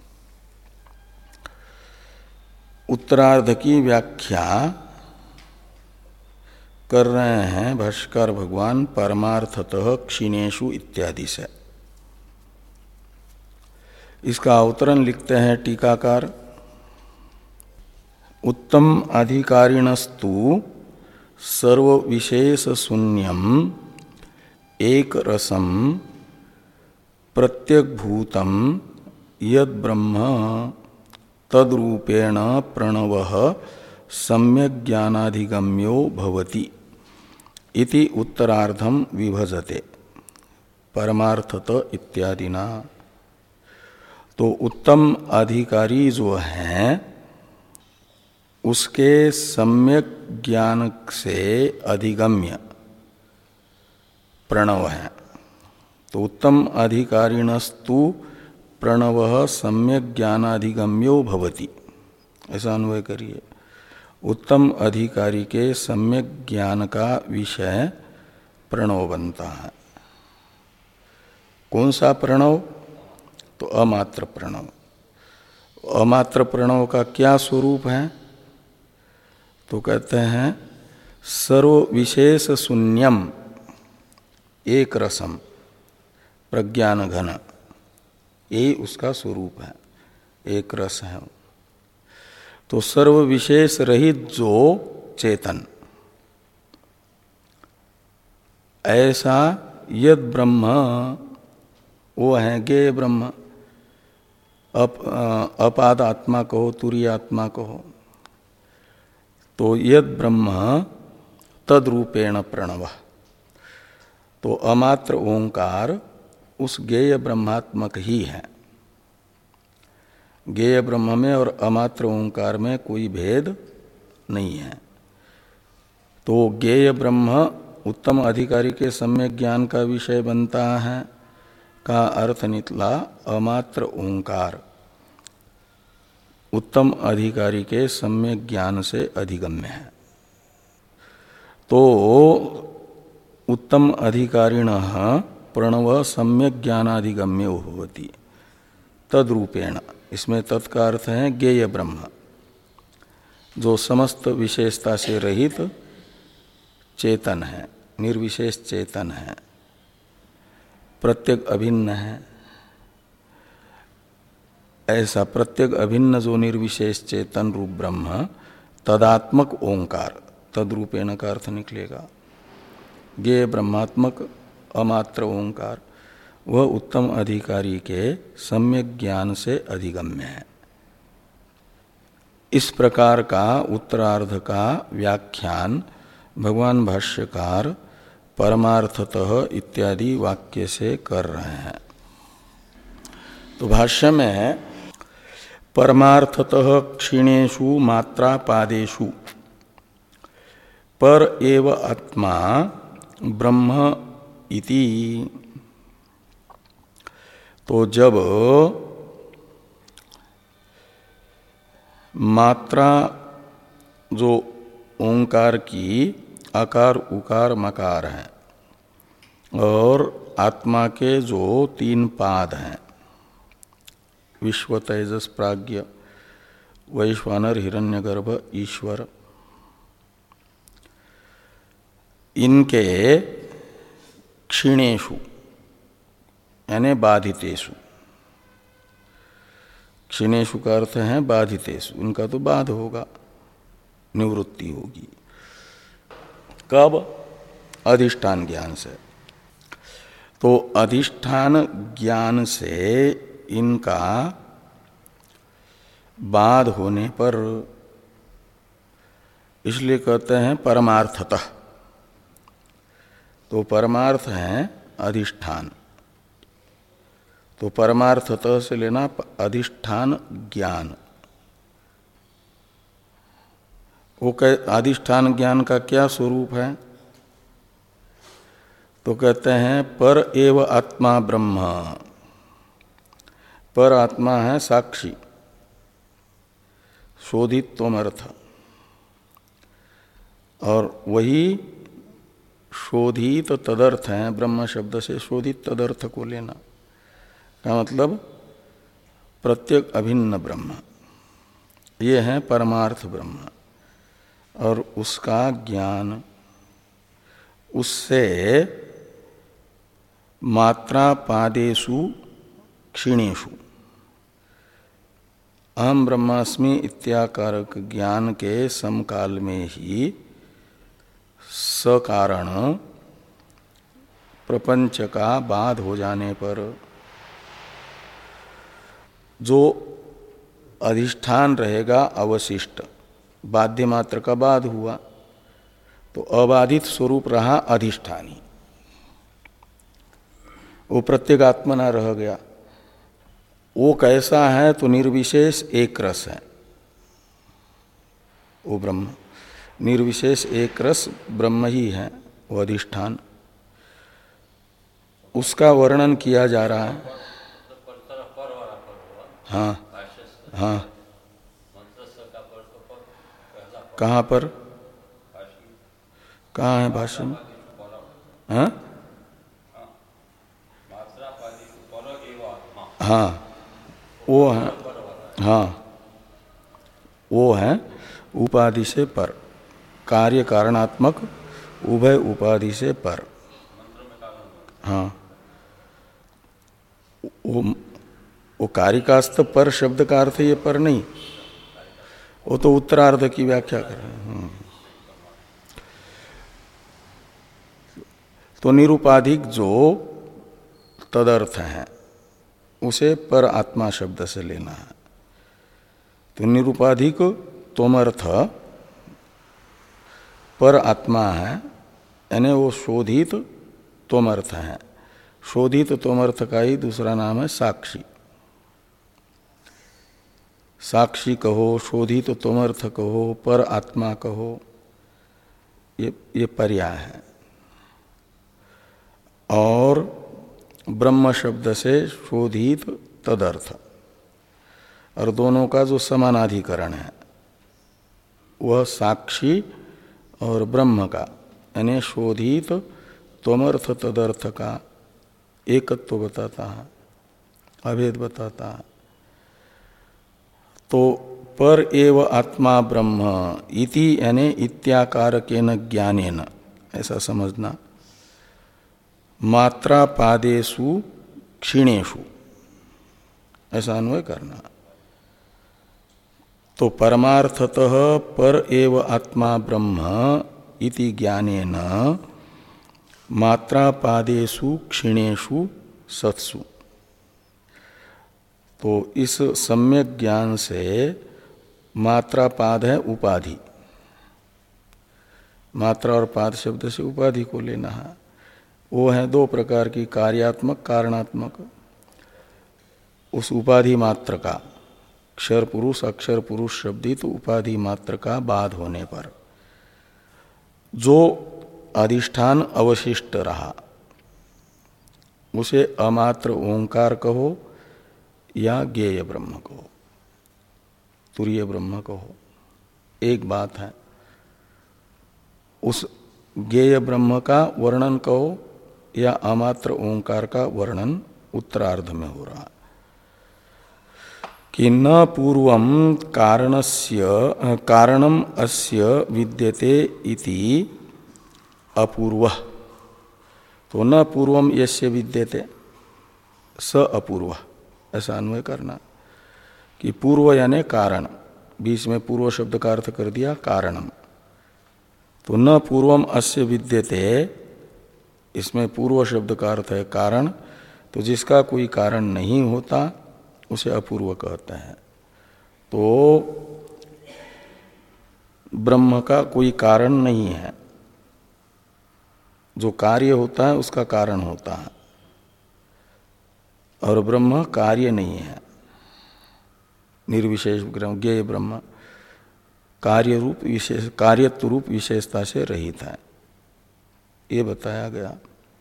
उत्तरार्ध की व्याख्या कर रहे हैं भाष्यकार भगवान परमार्थतः क्षीणेषु इत्यादि से। इसका अवतरण लिखते हैं टीकाकार, उत्तम अधिकारिणस्तु सर्व विशेष शून्यम एक रसम प्रत्यग्भूतम यद ब्रह्म तद्रूपेण प्रणवः सम्यक ज्ञानाधिगम्यो भवति इति उत्तरार्धम विभजते परमार्थत इत्यादिना। तो उत्तम अधिकारी जो हैं उसके सम्यक ज्ञान से अधिगम्य प्रणव है। तो उत्तम अधिकारिणस्तु प्रणवः सम्यक ज्ञानाधिगम्यो भवति, ऐसा अन्वय करिए। उत्तम अधिकारी के सम्यक ज्ञान का विषय प्रणव बनता है। कौन सा प्रणव? तो अमात्र प्रणव। अमात्र प्रणव का क्या स्वरूप है? तो कहते हैं सर्व विशेष शून्यम एक रसम प्रज्ञान घन, यही उसका स्वरूप है, एक रस है। तो सर्व विशेष रहित जो चेतन, ऐसा यद ब्रह्म, वो है ज्ञेय ब्रह्म। अप, अपाद आत्मा कहो, तुरीय आत्मा कहो, तो यद ब्रह्म तद्रूपेण प्रणव। तो अमात्र ओंकार उस ज्ञेय ब्रह्मात्मक ही है। ज्ञेय ब्रह्म में और अमात्र ओंकार में कोई भेद नहीं है। तो ज्ञेय ब्रह्म उत्तम अधिकारी के सम्यक ज्ञान का विषय बनता है का अर्थ निकला अमात्र ओंकार उत्तम अधिकारी के सम्यक ज्ञान से अधिगम्य है। तो उत्तम अधिकारिणः प्रणव सम्यक ज्ञानाधिगम्य होती तद्रूपेण। इसमें तत्का अर्थ है ज्ञेय ब्रह्म, जो समस्त विशेषता से रहित चेतन है, निर्विशेष चेतन है, प्रत्येक अभिन्न है। ऐसा प्रत्येक अभिन्न जो निर्विशेष चेतन रूप ब्रह्म तदात्मक ओंकार, तद्रूपेण का अर्थ निकलेगा। ज्ञेय ब्रह्मात्मक अमात्र ओंकार वह उत्तम अधिकारी के सम्यक ज्ञान से अधिगम्य है। इस प्रकार का उत्तरार्ध का व्याख्यान भगवान भाष्यकार परमार्थतः इत्यादि वाक्य से कर रहे हैं। तो भाष्य में परमार्थतः क्षीणेषु मात्रापादेषु पर एव आत्मा ब्रह्म इति। तो जब मात्रा जो ओंकार की आकार उकार मकार है और आत्मा के जो तीन पाद हैं, विश्व तेजस प्राज्ञ वैश्वानर हिरण्यगर्भ ईश्वर, इनके क्षीणेषु यानी बाधितेषु, क्षीणेषु का अर्थ है बाधितेषु, इनका तो बाध होगा, निवृत्ति होगी। कब? अधिष्ठान ज्ञान से। तो अधिष्ठान ज्ञान से इनका बाध होने पर, इसलिए कहते हैं परमार्थतः। तो परमार्थ है अधिष्ठान, तो परमार्थतः से लेना अधिष्ठान ज्ञान। वो अधिष्ठान ज्ञान का क्या स्वरूप है? तो कहते हैं पर एव आत्मा ब्रह्म। पर आत्मा है साक्षी, शोधित तोमर्थ, और वही शोधित तदर्थ है। ब्रह्म शब्द से शोधित तदर्थ को लेना का मतलब प्रत्येक अभिन्न ब्रह्म, ये है परमार्थ ब्रह्म। और उसका ज्ञान उससे मात्रा पादेषु क्षीणेषु अहम ब्रह्मास्मि इत्याकारक ज्ञान के समकाल में ही सकारण प्रपंच का बाध हो जाने पर जो अधिष्ठान रहेगा अवशिष्ट, बाध्य मात्र का बाध हुआ तो अबाधित स्वरूप रहा अधिष्ठानी, वो प्रत्येगात्मना रह गया। वो कैसा है? तो निर्विशेष एक रस है वो ब्रह्म, निर्विशेष एक रस ब्रह्म ही है वो अधिष्ठान। उसका वर्णन किया जा रहा है। हाँ हाँ, कहाँ पर? कहाँ है भाष्य में? हाँ हाँ वो है, हाँ वो है उपाधि से पर, कार्य कारणात्मक उभय उपाधि से पर। हाँ वो, वो कारिकास्त पर शब्द का अर्थ ये पर नहीं, वो तो उत्तरार्ध की व्याख्या कर रहे हैं। तो निरुपाधिक जो तदर्थ है उसे पर आत्मा शब्द से लेना है। तो निरुपाधिक तोमर्थ पर आत्मा है, यानी वो शोधित तोमर्थ है। शोधित तोमर्थ का ही दूसरा नाम है साक्षी। साक्षी कहो, शोधित तोमर्थ कहो, पर आत्मा कहो, ये ये पर्याय है। और ब्रह्म शब्द से शोधित तदर्थ, और दोनों का जो समानाधिकरण है वह साक्षी और ब्रह्म का यानी शोधित त्वमर्थ तदर्थ का एकत्व तो बताता है, अभेद बताता है। तो पर एव आत्मा ब्रह्म इति यानी इत्याकारकेन ज्ञानेन ऐसा समझना, मात्रा पादेषु क्षीणेषु ऐसा अन्वय करना। तो परमार्थतः पर एव आत्मा ब्रह्म इति ज्ञानेन मात्रा पादेषु क्षीणेषु सत्सु। तो इस सम्यक ज्ञान से मात्रा पाद है उपाधि, मात्रा और पाद शब्द से उपाधि को लेना है। वो है दो प्रकार की, कार्यात्मक कारणात्मक। उस उपाधि मात्र का अक्षर पुरुष अक्षर पुरुष शब्दित उपाधि मात्र का बाध होने पर जो अधिष्ठान अवशिष्ट रहा उसे अमात्र ओंकार कहो या ज्ञेय ब्रह्म कहो, तुरीय ब्रह्म कहो, एक बात है। उस ज्ञेय ब्रह्म का वर्णन कहो या अमात्र ओंकार का वर्णन उत्तरार्ध में हो रहा कि न पूर्वम कारणस्य कारणम अस्य विद्यते इति अपूर्वः। तो न पूर्वम यस्य विद्यते स अपूर्वः ऐसा अन्वय करना कि पूर्व यानी कारण, बीच में पूर्व शब्द का अर्थ कर दिया कारणम। तो न पूर्वम अस्य विद्यते, इसमें पूर्व शब्द का अर्थ है कारण, तो जिसका कोई कारण नहीं होता उसे अपूर्व कहते हैं। तो ब्रह्म का कोई कारण नहीं है, जो कार्य होता है उसका कारण होता है, और ब्रह्म कार्य नहीं है। निर्विशेष ज्ञेय ब्रह्म कार्य रूप विशेष कार्यत्व रूप विशेषता से रहित है, ये बताया गया।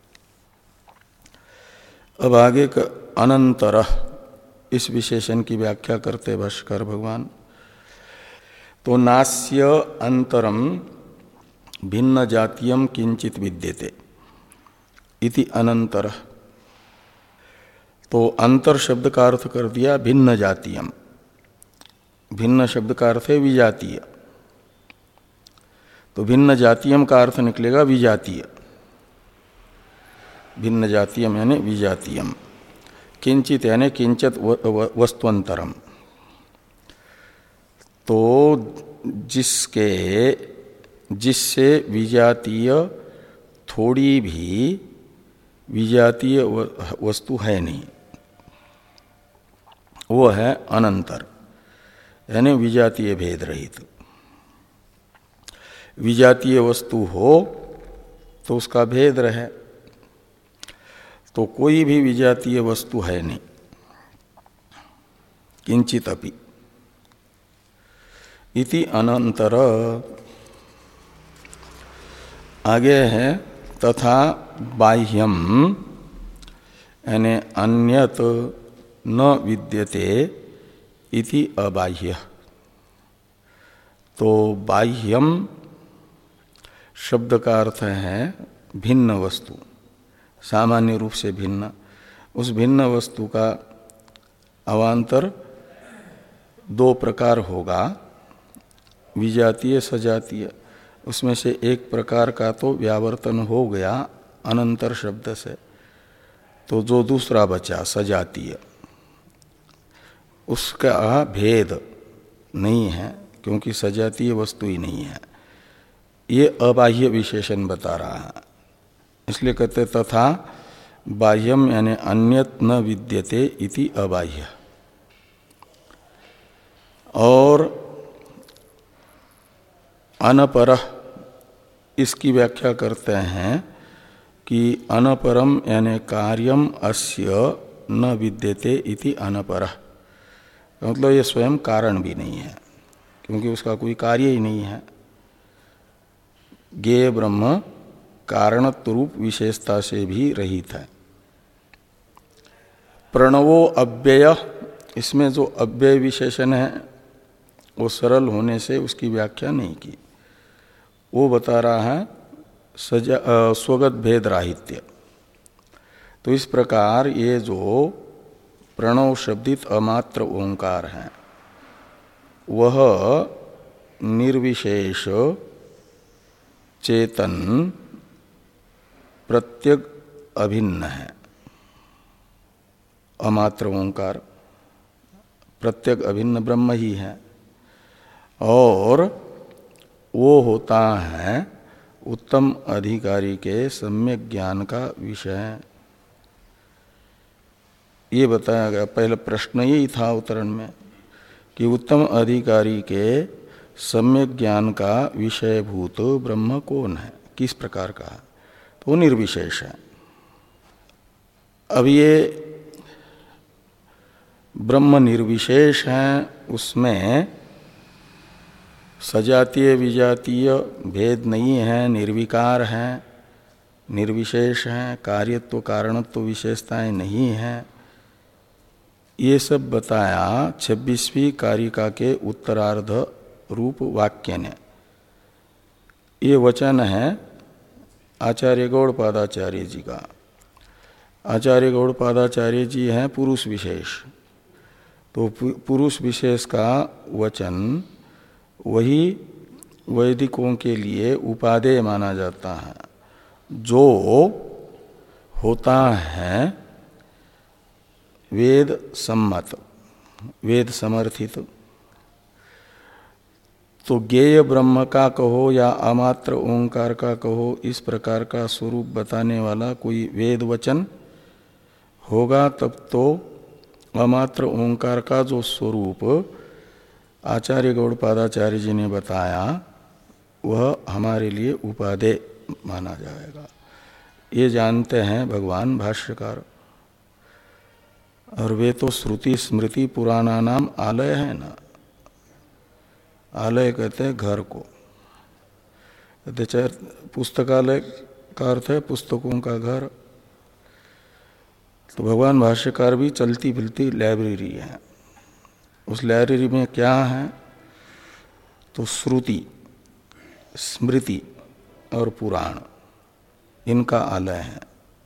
अब आगे का अनंतर इस विशेषण की व्याख्या करते भाष्कर भगवान। तो नास्य अंतरम भिन्न जातीयम किंचित विद्यते इति अनंतर। तो अंतर शब्द का अर्थ कर दिया भिन्न जातीयम, भिन्न शब्द का अर्थ है विजातीय, तो भिन्न जातीयम का अर्थ निकलेगा विजातीय, भिन्न जातीयम यानी विजातीयम, किंचित यानी किंचित वस्तुअंतरम। तो जिसके जिससे विजातीय थोड़ी भी विजातीय वस्तु है नहीं, वो है अनंतर यानी विजातीय भेद रहित। विजातीय वस्तु हो तो उसका भेद रहे, तो कोई भी विजातीय वस्तु है नहीं, किंचित अपि इति अनंतर। आगे है तथा बाह्यम यानी अन्यत न विद्यते इति अबाह्य। तो बाह्यम शब्द का अर्थ है भिन्न वस्तु, सामान्य रूप से भिन्न। उस भिन्न वस्तु का अवान्तर दो प्रकार होगा, विजातीय सजातीय। उसमें से एक प्रकार का तो व्यावर्तन हो गया अनंतर शब्द से, तो जो दूसरा बचा सजातीय उसका भेद नहीं है, क्योंकि सजातीय वस्तु ही नहीं है। ये अबाह्य विशेषण बता रहा है, इसलिए कहते तथा बाह्यम यानी अन्यत न विद्यते इति अबाह्य। और अनपर इसकी व्याख्या करते हैं कि अनपरम यानी कार्यम अस्य न विद्यते इति अनपर, मतलब ये स्वयं कारण भी नहीं है, क्योंकि उसका कोई कार्य ही नहीं है। ज्ञेय ब्रह्म कारणत्व रूप विशेषता से भी रहित है। प्रणवो अव्यय इसमें जो अव्यय विशेषण है वो सरल होने से उसकी व्याख्या नहीं की। वो बता रहा है सजा स्वगत भेद राहित्य। तो इस प्रकार ये जो प्रणव शब्दित अमात्र ओंकार है वह निर्विशेष चेतन प्रत्यग अभिन्न है। अमात्र ओंकार प्रत्यग अभिन्न ब्रह्म ही है और वो होता है उत्तम अधिकारी के सम्यक ज्ञान का विषय। ये बताया गया। पहले प्रश्न यही था उत्तरण में कि उत्तम अधिकारी के सम्यक ज्ञान का विषयभूत ब्रह्म कौन है, किस प्रकार का है, तो वो निर्विशेष है। अब ये ब्रह्म निर्विशेष है, उसमें सजातीय विजातीय भेद नहीं है, निर्विकार है, निर्विशेष है, कार्यत्व कारणत्व विशेषताएं नहीं हैं। ये सब बताया छब्बीसवीं कारिका के उत्तरार्ध रूप वाक्य ने। ये वचन है आचार्य गौड़पादाचार्य जी का। आचार्य गौड़पादाचार्य जी हैं पुरुष विशेष, तो पुरुष विशेष का वचन वही वैदिकों के लिए उपादेय माना जाता है, जो होता है वेद सम्मत, वेद समर्थित। तो ज्ञेय ब्रह्म का कहो या अमात्र ओंकार का कहो, इस प्रकार का स्वरूप बताने वाला कोई वेद वचन होगा, तब तो अमात्र ओंकार का जो स्वरूप आचार्य गौड़पादाचार्य जी ने बताया वह हमारे लिए उपादेय माना जाएगा। ये जानते हैं भगवान भाष्यकार। और वे तो श्रुति स्मृति पुराना नाम आलय है ना। आलय कहते हैं घर को, कहते चाहे पुस्तकालय का अर्थ है पुस्तकों का घर। तो भगवान भाष्यकार भी चलती फिरती लाइब्रेरी है। उस लाइब्रेरी में क्या है, तो श्रुति स्मृति और पुराण, इनका आलय है।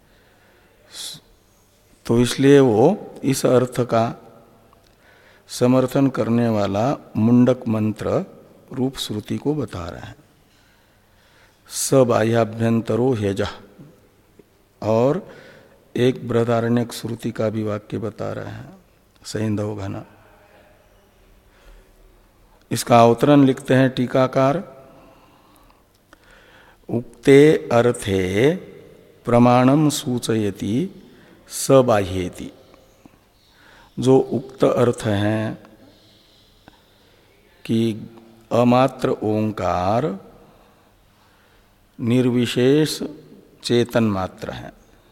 तो इसलिए वो इस अर्थ का समर्थन करने वाला मुंडक मंत्र रूप श्रुति को बता रहे हैं। सबाह्याभ्यंतरो ह्यजः, और एक बृहदारण्यक श्रुति का भी वाक्य बता रहे हैं, सैंधव घना। इसका अवतरण लिखते हैं टीकाकार, उक्ते अर्थे प्रमाणम सूचयति सबाह्येति। जो उक्त अर्थ है कि अमात्र ओंकार निर्विशेष चेतन मात्र है,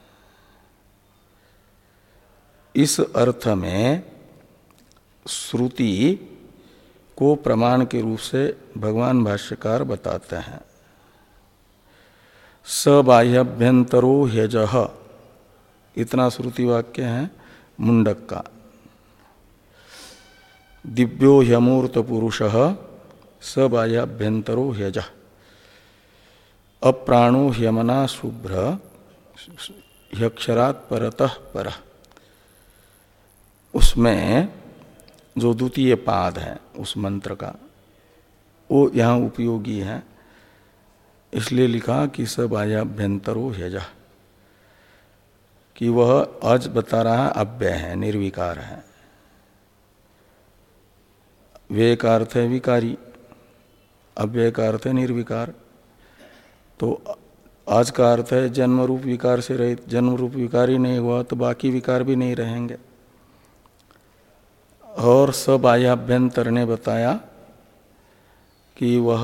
इस अर्थ में श्रुति को प्रमाण के रूप से भगवान भाष्यकार बताते हैं। सबाह्याभ्यंतरो ह्यजः, इतना श्रुति वाक्य है मुंडक का। दिव्यो ह्यमूर्त पुरुषः सबाह्याभ्यंतरो ह्यजः, अप्राणो ह्यमना शुभ्र ह्यक्षरात् परतः परः। उसमें जो द्वितीय पाद है उस मंत्र का, वो यहाँ उपयोगी है, इसलिए लिखा कि सबाह्याभ्यंतरो ह्यजः, कि वह अज बता रहा है अव्यय है, निर्विकार है। व्यय का अर्थ है विकारी, अव्यय का अर्थ है निर्विकार। तो आज का अर्थ है जन्म रूप विकार से रहित। जन्म रूप विकार ही नहीं हुआ तो बाकी विकार भी नहीं रहेंगे। और सबाह्याभ्यंतर ने बताया कि वह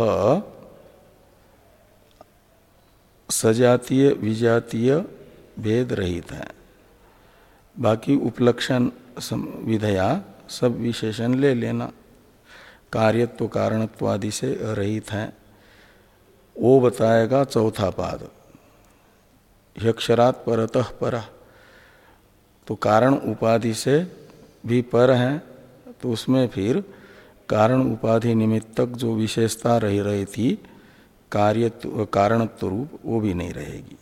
सजातीय विजातीय भेद रहित है, बाकी उपलक्षण विधया सब विशेषण ले लेना, कार्यत्व कारणत्व आदि से रहित है। वो बताएगा चौथा पाद, ह्यक्षरात् परतः परः। तो कारण उपाधि से भी पर है तो उसमें फिर कारण उपाधि निमित्तक जो विशेषता रह रही थी कार्य कारणत्व रूप, वो भी नहीं रहेगी।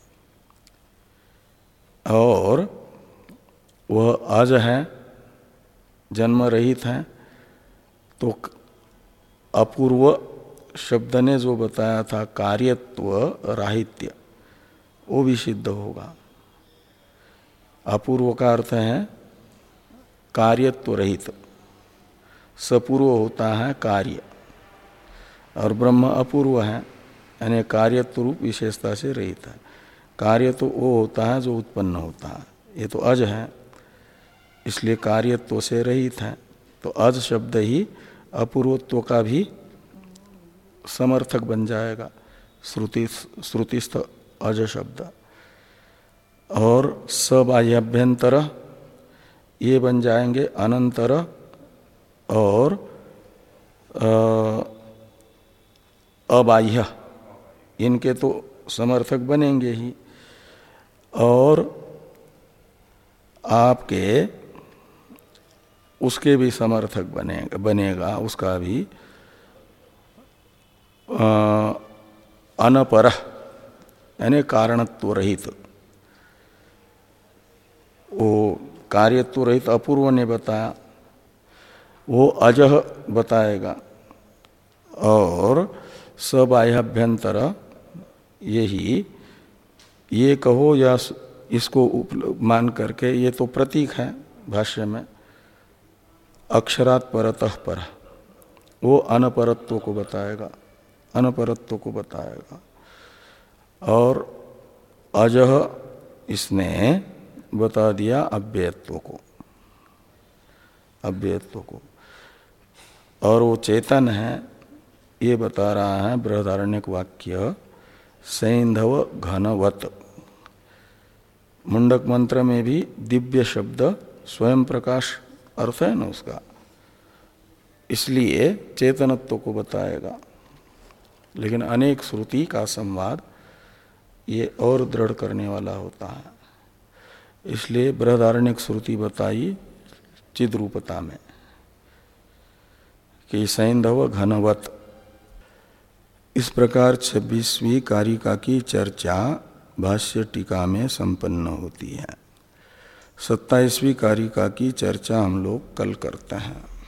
और वह अज है, जन्म रहित है, तो अपूर्व शब्द ने जो बताया था कार्यत्व राहित्य, वो भी सिद्ध होगा। अपूर्व का अर्थ है कार्यत्व रहित, सपूर्व होता है कार्य, और ब्रह्म अपूर्व है यानी कार्यत्व रूप विशेषता से रहित है। कार्य तो वो होता है जो उत्पन्न होता है, ये तो अज है, इसलिए कार्यत्व से रहित है। तो अज शब्द ही अपूर्वत्व का भी समर्थक बन जाएगा, श्रुति श्रुतिस्थ अज शब्द। और सबाह्याभ्यंतर ये बन जाएंगे अनंतर और अबाह्य, इनके तो समर्थक बनेंगे ही। और आपके उसके भी समर्थक बनेगा बनेगा उसका भी अनपर यानी कारणत्व रहित। वो कार्यत्व रहित अपूर्व ने बताया, वो अजह बताएगा। और सबाह्याभ्यंतर यही ये कहो या इसको मान करके, ये तो प्रतीक है भाष्य में, अक्षरात् परतः पर, वो अनपरत्व को बताएगा, अनपरत्व को बताएगा। और अजह इसने बता दिया अव्ययत्व को, अव्ययत्व को। और वो चेतन है ये बता रहा है बृहदारण्यक वाक्य सैंधव घनवत। मुंडक मंत्र में भी दिव्य शब्द स्वयं प्रकाश अर्थ है ना उसका, इसलिए चेतनत्व को बताएगा। लेकिन अनेक श्रुति का संवाद ये और दृढ़ करने वाला होता है, इसलिए बृहदारण्यक श्रुति बताई चिद्रूपता में कि सैंधव घनवत। इस प्रकार छब्बीसवीं कारिका की चर्चा भाष्य टीका में संपन्न होती है। सत्ताईसवीं कारिका की चर्चा हम लोग कल करते हैं।